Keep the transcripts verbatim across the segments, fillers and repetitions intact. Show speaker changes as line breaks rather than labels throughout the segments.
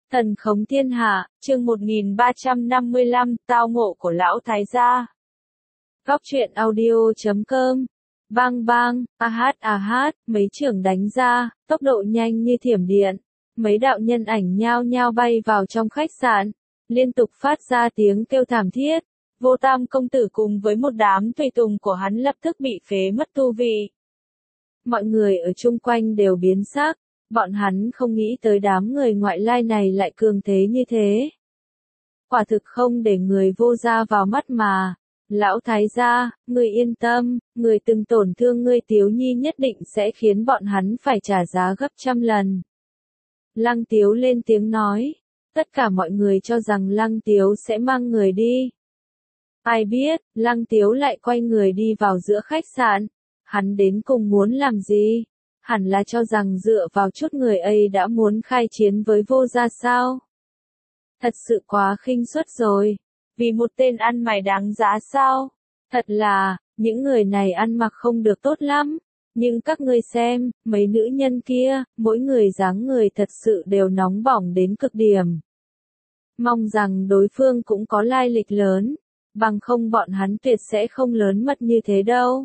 Thần khống thiên hạ, chương một nghìn ba trăm năm mươi lăm, tao ngộ của lão thái gia. Góc truyện audio chấm com. Bang bang, a hát a hát, mấy chưởng đánh ra, tốc độ nhanh như thiểm điện. Mấy đạo nhân ảnh nhao nhao bay vào trong khách sạn, liên tục phát ra tiếng kêu thảm thiết. Vô Tam công tử cùng với một đám tùy tùng của hắn lập tức bị phế mất tu vị. Mọi người ở chung quanh đều biến sắc. Bọn hắn không nghĩ tới đám người ngoại lai này lại cường thế như thế. Quả thực không để người Vô gia vào mắt mà. Lão thái gia, người yên tâm, người từng tổn thương ngươi Tiếu Nhi nhất định sẽ khiến bọn hắn phải trả giá gấp trăm lần. Lăng Tiếu lên tiếng nói. Tất cả mọi người cho rằng Lăng Tiếu sẽ mang người đi. Ai biết, Lăng Tiếu lại quay người đi vào giữa khách sạn. Hắn đến cùng muốn làm gì? Hẳn là cho rằng dựa vào chút người ấy đã muốn khai chiến với Vô gia sao? Thật sự quá khinh suất rồi. Vì một tên ăn mày đáng giá sao? Thật là, những người này ăn mặc không được tốt lắm. Nhưng các ngươi xem, mấy nữ nhân kia, mỗi người dáng người thật sự đều nóng bỏng đến cực điểm. Mong rằng đối phương cũng có lai lịch lớn, bằng không bọn hắn tuyệt sẽ không lớn mật như thế đâu.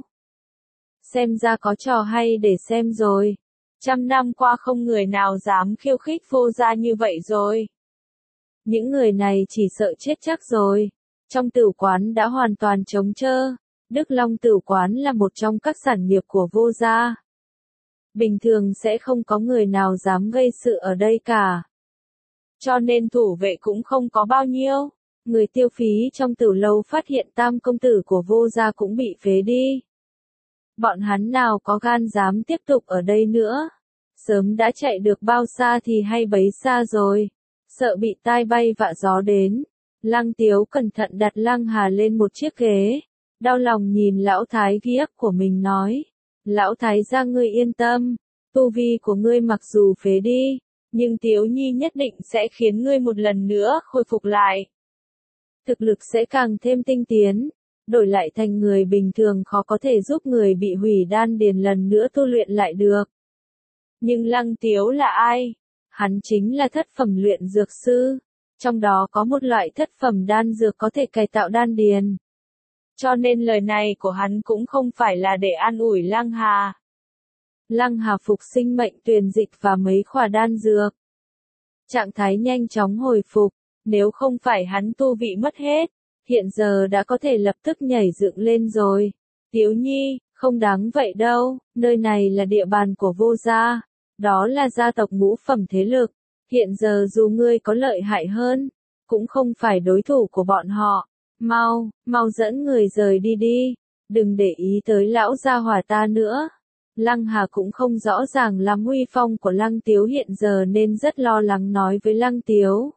Xem ra có trò hay để xem rồi. Trăm năm qua không người nào dám khiêu khích Vô gia như vậy rồi. Những người này chỉ sợ chết chắc rồi. Trong tửu quán đã hoàn toàn trống trơ. Đức Long tửu quán là một trong các sản nghiệp của Vô gia. Bình thường sẽ không có người nào dám gây sự ở đây cả. Cho nên thủ vệ cũng không có bao nhiêu. Người tiêu phí trong tửu lâu phát hiện Tam công tử của Vô gia cũng bị phế đi. Bọn hắn nào có gan dám tiếp tục ở đây nữa. Sớm đã chạy được bao xa thì hay bấy xa rồi. Sợ bị tai bay vạ gió đến. Lăng Tiếu cẩn thận đặt Lăng Hà lên một chiếc ghế. Đau lòng nhìn lão thái ghiếc của mình nói. Lão thái gia ngươi yên tâm. Tu vi của ngươi mặc dù phế đi. Nhưng Tiếu Nhi nhất định sẽ khiến ngươi một lần nữa khôi phục lại. Thực lực sẽ càng thêm tinh tiến. Đổi lại thành người bình thường khó có thể giúp người bị hủy đan điền lần nữa tu luyện lại được. Nhưng Lăng Tiếu là ai? Hắn chính là thất phẩm luyện dược sư. Trong đó có một loại thất phẩm đan dược có thể cải tạo đan điền. Cho nên lời này của hắn cũng không phải là để an ủi Lăng Hà. Lăng Hà phục sinh mệnh tuyền dịch và mấy khỏa đan dược. Trạng thái nhanh chóng hồi phục, nếu không phải hắn tu vị mất hết. Hiện giờ đã có thể lập tức nhảy dựng lên rồi. Tiếu Nhi, không đáng vậy đâu, nơi này là địa bàn của Vô gia. Đó là gia tộc ngũ phẩm thế lực. Hiện giờ dù ngươi có lợi hại hơn, cũng không phải đối thủ của bọn họ. Mau, mau dẫn người rời đi đi. Đừng để ý tới lão gia hỏa ta nữa. Lăng Hà cũng không rõ ràng lắm uy phong của Lăng Tiếu hiện giờ nên rất lo lắng nói với Lăng Tiếu.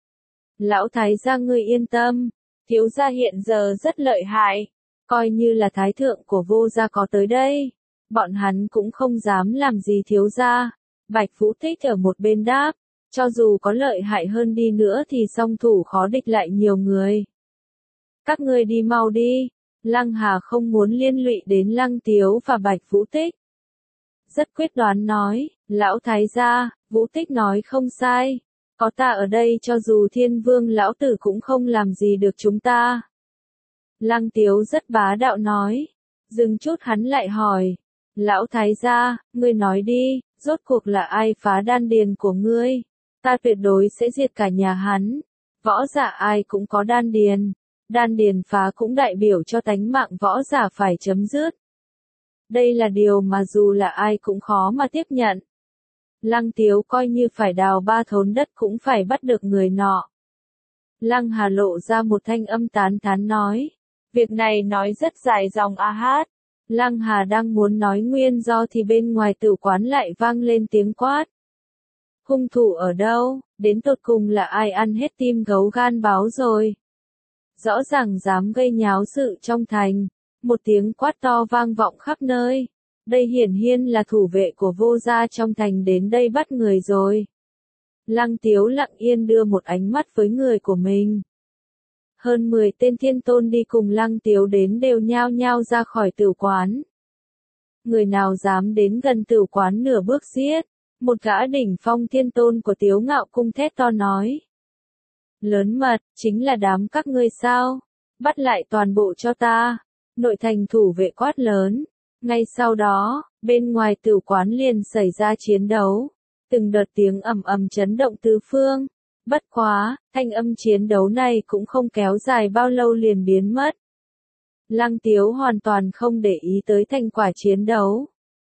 Lão thái gia ngươi yên tâm. Thiếu gia hiện giờ rất lợi hại, coi như là thái thượng của Vô gia có tới đây, bọn hắn cũng không dám làm gì thiếu gia. Bạch Vũ Tích ở một bên đáp, cho dù có lợi hại hơn đi nữa thì song thủ khó địch lại nhiều người. Các ngươi đi mau đi, Lăng Hà không muốn liên lụy đến Lăng Tiếu và Bạch Vũ Tích. Rất quyết đoán nói, lão thái gia, Vũ Tích nói không sai. Có ta ở đây cho dù thiên vương lão tử cũng không làm gì được chúng ta. Lăng Tiếu rất bá đạo nói. Dừng chút hắn lại hỏi. Lão thái gia, ngươi nói đi, rốt cuộc là ai phá đan điền của ngươi? Ta tuyệt đối sẽ diệt cả nhà hắn. Võ giả ai cũng có đan điền. Đan điền phá cũng đại biểu cho tánh mạng võ giả phải chấm dứt. Đây là điều mà dù là ai cũng khó mà tiếp nhận. Lăng Tiếu coi như phải đào ba thốn đất cũng phải bắt được người nọ. Lăng Hà lộ ra một thanh âm tán thán nói. Việc này nói rất dài dòng a hát. Lăng Hà đang muốn nói nguyên do thì bên ngoài tửu quán lại vang lên tiếng quát. Hung thủ ở đâu, đến tột cùng là ai ăn hết tim gấu gan báo rồi. Rõ ràng dám gây nháo sự trong thành. Một tiếng quát to vang vọng khắp nơi. Đây hiển nhiên là thủ vệ của Vô gia trong thành đến đây bắt người rồi. Lăng Tiếu lặng yên đưa một ánh mắt với người của mình. Hơn mười tên thiên tôn đi cùng Lăng Tiếu đến đều nhao nhao ra khỏi tửu quán. Người nào dám đến gần tửu quán nửa bước giết. Một gã đỉnh phong thiên tôn của Tiếu Ngạo Cung thét to nói. Lớn mật, chính là đám các ngươi sao? Bắt lại toàn bộ cho ta. Nội thành thủ vệ quát lớn. Ngay sau đó, bên ngoài tử quán liền xảy ra chiến đấu. Từng đợt tiếng ầm ầm chấn động tứ phương. Bất quá, thanh âm chiến đấu này cũng không kéo dài bao lâu liền biến mất. Lăng Tiếu hoàn toàn không để ý tới thành quả chiến đấu.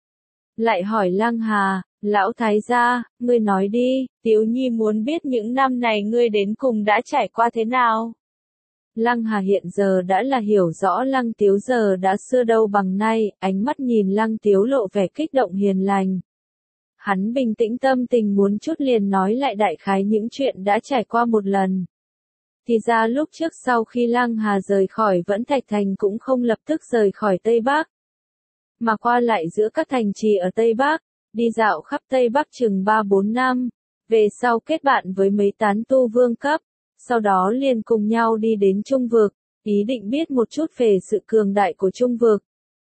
Lại hỏi Lăng Hà, lão thái gia, ngươi nói đi, Tiếu Nhi muốn biết những năm này ngươi đến cùng đã trải qua thế nào. Lăng Hà hiện giờ đã là hiểu rõ Lăng Tiếu giờ đã xưa đâu bằng nay, ánh mắt nhìn Lăng Tiếu lộ vẻ kích động hiền lành. Hắn bình tĩnh tâm tình muốn chút liền nói lại đại khái những chuyện đã trải qua một lần. Thì ra lúc trước sau khi Lăng Hà rời khỏi Vẫn Thạch Thành cũng không lập tức rời khỏi Tây Bắc, mà qua lại giữa các thành trì ở Tây Bắc, đi dạo khắp Tây Bắc chừng ba bốn năm, về sau kết bạn với mấy tán tu vương cấp, sau đó liền cùng nhau đi đến Trung Vực, ý định biết một chút về sự cường đại của Trung Vực.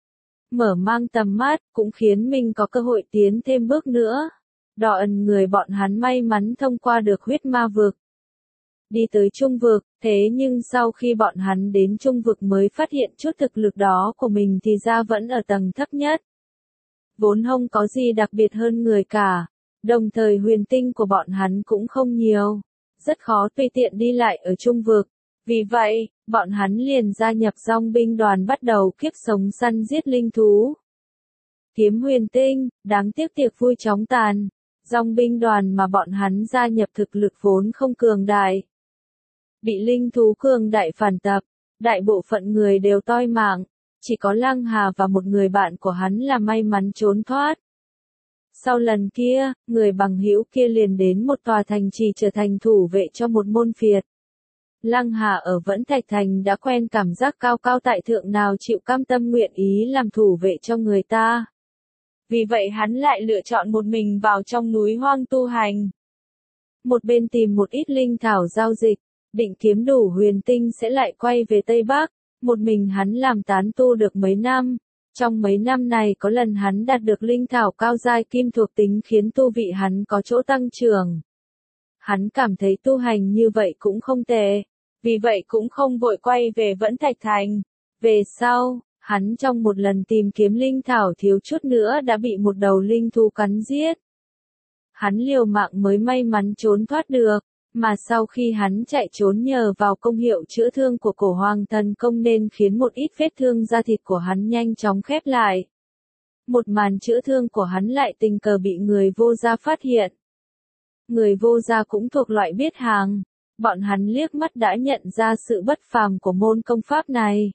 Mở mang tầm mắt, cũng khiến mình có cơ hội tiến thêm bước nữa. Đỏ ẩn người bọn hắn may mắn thông qua được huyết ma vực. Đi tới Trung Vực, thế nhưng sau khi bọn hắn đến Trung Vực mới phát hiện chút thực lực đó của mình thì ra vẫn ở tầng thấp nhất. Vốn không có gì đặc biệt hơn người cả, đồng thời huyền tinh của bọn hắn cũng không nhiều, rất khó tùy tiện đi lại ở Trung Vực. Vì vậy, bọn hắn liền gia nhập dòng binh đoàn bắt đầu kiếp sống săn giết linh thú. Kiếm huyền tinh, đáng tiếc tiệc vui chóng tàn, dòng binh đoàn mà bọn hắn gia nhập thực lực vốn không cường đại. Bị linh thú cường đại phản tập, đại bộ phận người đều toi mạng, chỉ có Lăng Hà và một người bạn của hắn là may mắn trốn thoát. Sau lần kia, người bằng hữu kia liền đến một tòa thành trì trở thành thủ vệ cho một môn phiệt. Lăng Hà ở Vẫn Thạch Thành đã quen cảm giác cao cao tại thượng nào chịu cam tâm nguyện ý làm thủ vệ cho người ta. Vì vậy hắn lại lựa chọn một mình vào trong núi hoang tu hành. Một bên tìm một ít linh thảo giao dịch, định kiếm đủ huyền tinh sẽ lại quay về Tây Bắc. Một mình hắn làm tán tu được mấy năm. Trong mấy năm này có lần hắn đạt được linh thảo cao giai kim thuộc tính khiến tu vị hắn có chỗ tăng trưởng. Hắn cảm thấy tu hành như vậy cũng không tệ. Vì vậy cũng không vội quay về Vẫn Thạch Thành. Về sau, hắn trong một lần tìm kiếm linh thảo thiếu chút nữa đã bị một đầu linh thú cắn giết. Hắn liều mạng mới may mắn trốn thoát được, mà sau khi hắn chạy trốn nhờ vào công hiệu chữa thương của cổ hoàng thần công nên khiến một ít vết thương da thịt của hắn nhanh chóng khép lại. Một màn chữa thương của hắn lại tình cờ bị người vô gia phát hiện. Người vô gia cũng thuộc loại biết hàng. Bọn hắn liếc mắt đã nhận ra sự bất phàm của môn công pháp này.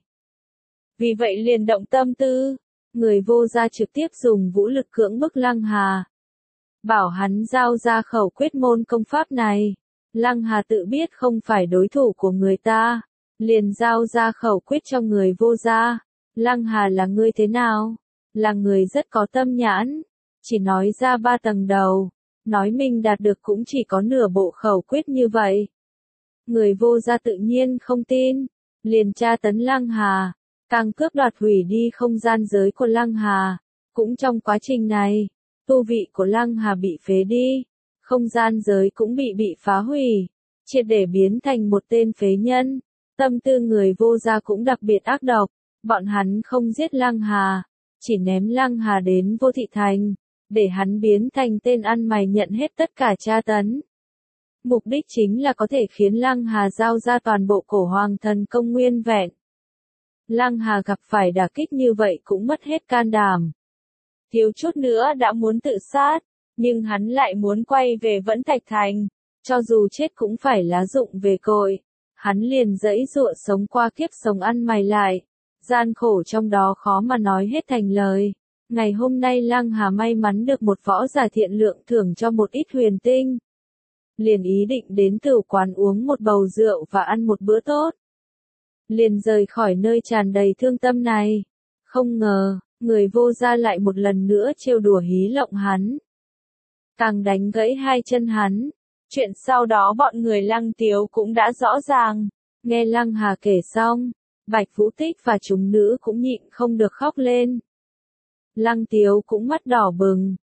Vì vậy liền động tâm tư, người vô gia trực tiếp dùng vũ lực cưỡng bức Lăng Hà. Bảo hắn giao ra khẩu quyết môn công pháp này. Lăng Hà tự biết không phải đối thủ của người ta, liền giao ra khẩu quyết cho người vô gia. Lăng Hà là người thế nào? Là người rất có tâm nhãn, chỉ nói ra ba tầng đầu, nói mình đạt được cũng chỉ có nửa bộ khẩu quyết như vậy. Người vô gia tự nhiên không tin, liền tra tấn Lăng Hà, càng cướp đoạt hủy đi không gian giới của Lăng Hà. Cũng trong quá trình này, tu vị của Lăng Hà bị phế đi, không gian giới cũng bị bị phá hủy, triệt để biến thành một tên phế nhân. Tâm tư người vô gia cũng đặc biệt ác độc, bọn hắn không giết Lăng Hà, chỉ ném Lăng Hà đến Vô Thị Thành, để hắn biến thành tên ăn mày nhận hết tất cả tra tấn. Mục đích chính là có thể khiến Lăng Hà giao ra toàn bộ cổ hoàng thần công nguyên vẹn. Lăng Hà gặp phải đả kích như vậy cũng mất hết can đảm. Thiếu chút nữa đã muốn tự sát, nhưng hắn lại muốn quay về Vẫn Thạch Thành, cho dù chết cũng phải lá dụng về cội. Hắn liền giãy giụa sống qua kiếp sống ăn mày lại, gian khổ trong đó khó mà nói hết thành lời. Ngày hôm nay Lăng Hà may mắn được một võ giả thiện lượng thưởng cho một ít huyền tinh. Liền ý định đến tử quán uống một bầu rượu và ăn một bữa tốt. Liền rời khỏi nơi tràn đầy thương tâm này. Không ngờ, người vô gia lại một lần nữa trêu đùa hí lộng hắn. Càng đánh gãy hai chân hắn. Chuyện sau đó bọn người Lăng Tiếu cũng đã rõ ràng. Nghe Lăng Hà kể xong, Bạch Vũ Tích và chúng nữ cũng nhịn không được khóc lên. Lăng Tiếu cũng mắt đỏ bừng,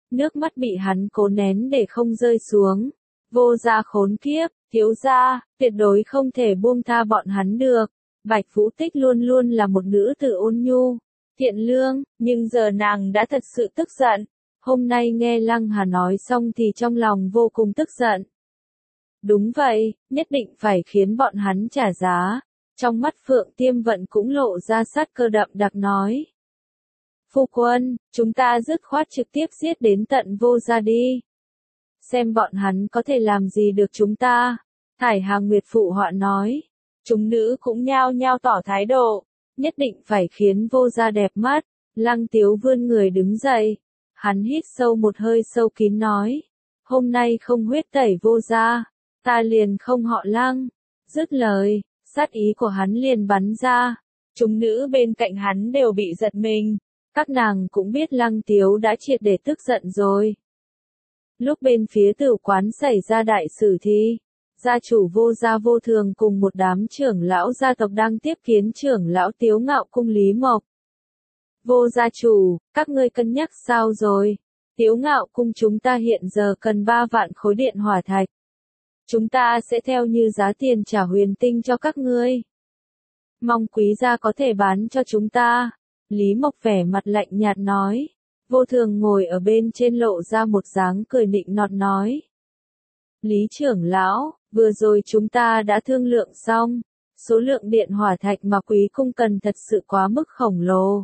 nước mắt bị hắn cố nén để không rơi xuống. Vô gia khốn kiếp, thiếu gia, tuyệt đối không thể buông tha bọn hắn được. Bạch Vũ Tích luôn luôn là một nữ tử ôn nhu, thiện lương, nhưng giờ nàng đã thật sự tức giận. Hôm nay nghe Lăng Hà nói xong thì trong lòng vô cùng tức giận. Đúng vậy, nhất định phải khiến bọn hắn trả giá. Trong mắt Phượng Tiêm Vận cũng lộ ra sát cơ đậm đặc nói. Phu quân, chúng ta dứt khoát trực tiếp giết đến tận Vô gia đi. Xem bọn hắn có thể làm gì được chúng ta. Thải Hà Nguyệt phụ họa nói. Chúng nữ cũng nhao nhao tỏ thái độ. Nhất định phải khiến Vô gia đẹp mắt. Lăng Tiếu vươn người đứng dậy. Hắn hít sâu một hơi sâu kín nói. Hôm nay không huyết tẩy Vô gia, ta liền không họ Lăng. Dứt lời, sát ý của hắn liền bắn ra. Chúng nữ bên cạnh hắn đều bị giật mình. Các nàng cũng biết Lăng Tiếu đã triệt để tức giận rồi. Lúc bên phía tử quán xảy ra đại sự thì, gia chủ Vô gia Vô Thường cùng một đám trưởng lão gia tộc đang tiếp kiến trưởng lão Tiếu Ngạo cung Lý Mộc. Vô gia chủ, các ngươi cân nhắc sao rồi? Tiếu Ngạo cung chúng ta hiện giờ cần ba vạn khối điện hỏa thạch. Chúng ta sẽ theo như giá tiền trả huyền tinh cho các ngươi. Mong quý gia có thể bán cho chúng ta. Lý Mộc vẻ mặt lạnh nhạt nói. Vô Thường ngồi ở bên trên lộ ra một dáng cười nịnh nọt nói. Lý trưởng lão, vừa rồi chúng ta đã thương lượng xong. Số lượng điện hỏa thạch mà quý cung cần thật sự quá mức khổng lồ.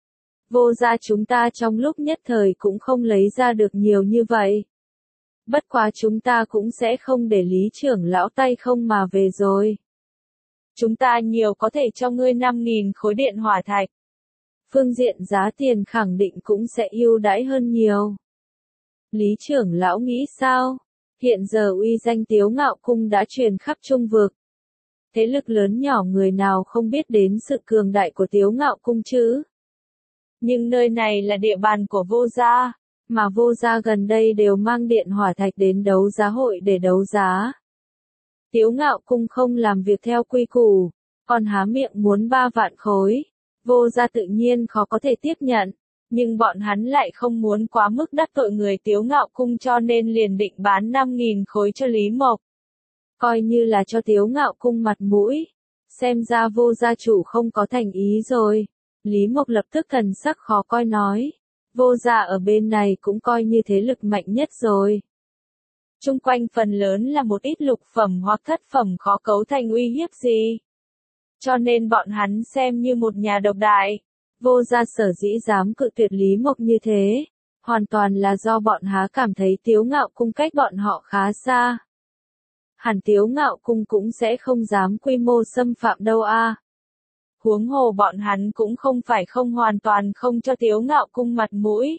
Vô gia chúng ta trong lúc nhất thời cũng không lấy ra được nhiều như vậy. Bất quá chúng ta cũng sẽ không để Lý trưởng lão tay không mà về rồi. Chúng ta nhiều có thể cho ngươi năm nghìn khối điện hỏa thạch. Phương diện giá tiền khẳng định cũng sẽ ưu đãi hơn nhiều. Lý trưởng lão nghĩ sao? Hiện giờ uy danh Tiếu Ngạo cung đã truyền khắp Trung vực. Thế lực lớn nhỏ người nào không biết đến sự cường đại của Tiếu Ngạo cung chứ? Nhưng nơi này là địa bàn của Vô gia, mà Vô gia gần đây đều mang điện hỏa thạch đến đấu giá hội để đấu giá. Tiếu Ngạo cung không làm việc theo quy củ, còn há miệng muốn ba vạn khối. Vô gia tự nhiên khó có thể tiếp nhận, nhưng bọn hắn lại không muốn quá mức đắc tội người Tiếu Ngạo cung cho nên liền định bán năm nghìn khối cho Lý Mộc. Coi như là cho Tiếu Ngạo cung mặt mũi. Xem ra Vô gia chủ không có thành ý rồi. Lý Mộc lập tức thần sắc khó coi nói. Vô gia ở bên này cũng coi như thế lực mạnh nhất rồi. Trung quanh phần lớn là một ít lục phẩm hoặc thất phẩm khó cấu thành uy hiếp gì. Cho nên bọn hắn xem như một nhà độc đại. Vô gia sở dĩ dám cự tuyệt Lý Mộc như thế. Hoàn toàn là do bọn há cảm thấy Tiếu Ngạo cung cách bọn họ khá xa. Hẳn Tiếu Ngạo cung cũng sẽ không dám quy mô xâm phạm đâu a. Huống hồ bọn hắn cũng không phải không hoàn toàn không cho Tiếu Ngạo cung mặt mũi.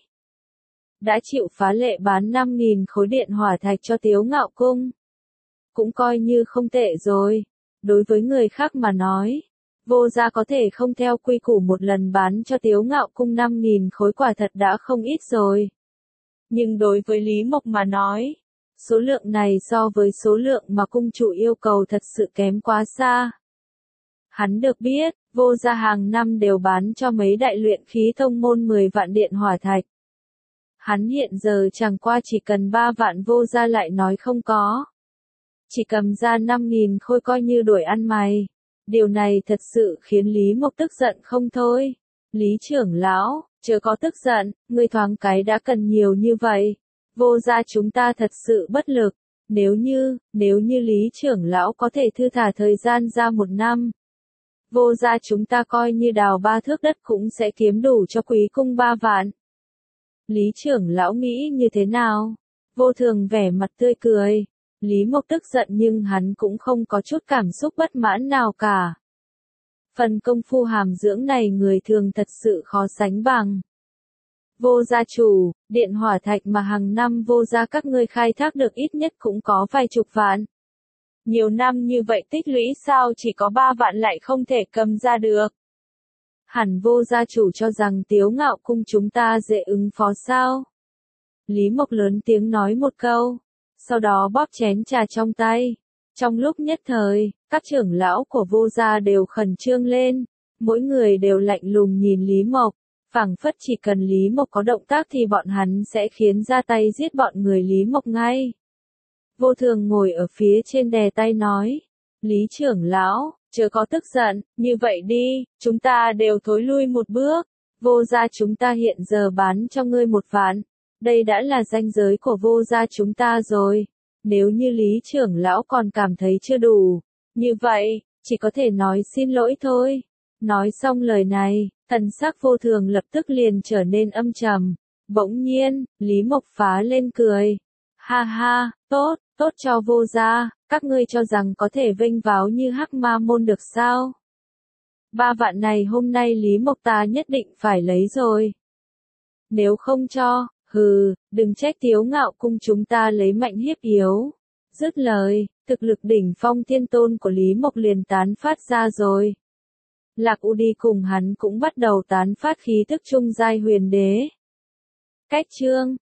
Đã chịu phá lệ bán năm nghìn khối điện hỏa thạch cho Tiếu Ngạo cung. Cũng coi như không tệ rồi. Đối với người khác mà nói, Vô gia có thể không theo quy củ một lần bán cho Tiếu Ngạo cung năm nghìn khối quả thật đã không ít rồi. Nhưng đối với Lý Mộc mà nói, số lượng này so với số lượng mà cung chủ yêu cầu thật sự kém quá xa. Hắn được biết, Vô gia hàng năm đều bán cho mấy đại luyện khí tông môn mười vạn điện hỏa thạch. Hắn hiện giờ chẳng qua chỉ cần ba vạn Vô gia lại nói không có. Chỉ cầm ra năm nghìn khối coi như đổi ăn mày. Điều này thật sự khiến Lý Mộc tức giận không thôi. Lý trưởng lão, chớ có tức giận, ngươi thoáng cái đã cần nhiều như vậy. Vô gia chúng ta thật sự bất lực. Nếu như, nếu như Lý trưởng lão có thể thư thả thời gian ra một năm. Vô gia chúng ta coi như đào ba thước đất cũng sẽ kiếm đủ cho quý cung ba vạn. Lý trưởng lão nghĩ như thế nào? Vô Thường vẻ mặt tươi cười. Lý Mộc tức giận nhưng hắn cũng không có chút cảm xúc bất mãn nào cả. Phần công phu hàm dưỡng này người thường thật sự khó sánh bằng. Vô gia chủ, điện hỏa thạch mà hàng năm Vô gia các ngươi khai thác được ít nhất cũng có vài chục vạn. Nhiều năm như vậy tích lũy sao chỉ có ba vạn lại không thể cầm ra được. Hẳn Vô gia chủ cho rằng Tiếu Ngạo cung chúng ta dễ ứng phó sao? Lý Mộc lớn tiếng nói một câu. Sau đó bóp chén trà trong tay. Trong lúc nhất thời, các trưởng lão của Vô gia đều khẩn trương lên. Mỗi người đều lạnh lùng nhìn Lý Mộc. phảng phất chỉ cần Lý Mộc có động tác thì bọn hắn sẽ khiến ra tay giết bọn người Lý Mộc ngay. Vô Thường ngồi ở phía trên đè tay nói, Lý trưởng lão, chớ có tức giận, như vậy đi, chúng ta đều thối lui một bước, Vô gia chúng ta hiện giờ bán cho ngươi một vạn, đây đã là ranh giới của Vô gia chúng ta rồi, nếu như Lý trưởng lão còn cảm thấy chưa đủ, như vậy, chỉ có thể nói xin lỗi thôi. Nói xong lời này, thần sắc Vô Thường lập tức liền trở nên âm trầm, bỗng nhiên, Lý Mộc phá lên cười, ha ha, tốt, tốt cho Vô gia, các ngươi cho rằng có thể vênh váo như Hắc Ma môn được sao? Ba vạn này hôm nay Lý Mộc ta nhất định phải lấy rồi. Nếu không cho, hừ, đừng trách Tiếu Ngạo cung chúng ta lấy mạnh hiếp yếu. Dứt lời, thực lực đỉnh phong thiên tôn của Lý Mộc liền tán phát ra rồi. Lạc U đi cùng hắn cũng bắt đầu tán phát khí tức trung giai huyền đế. Cách chương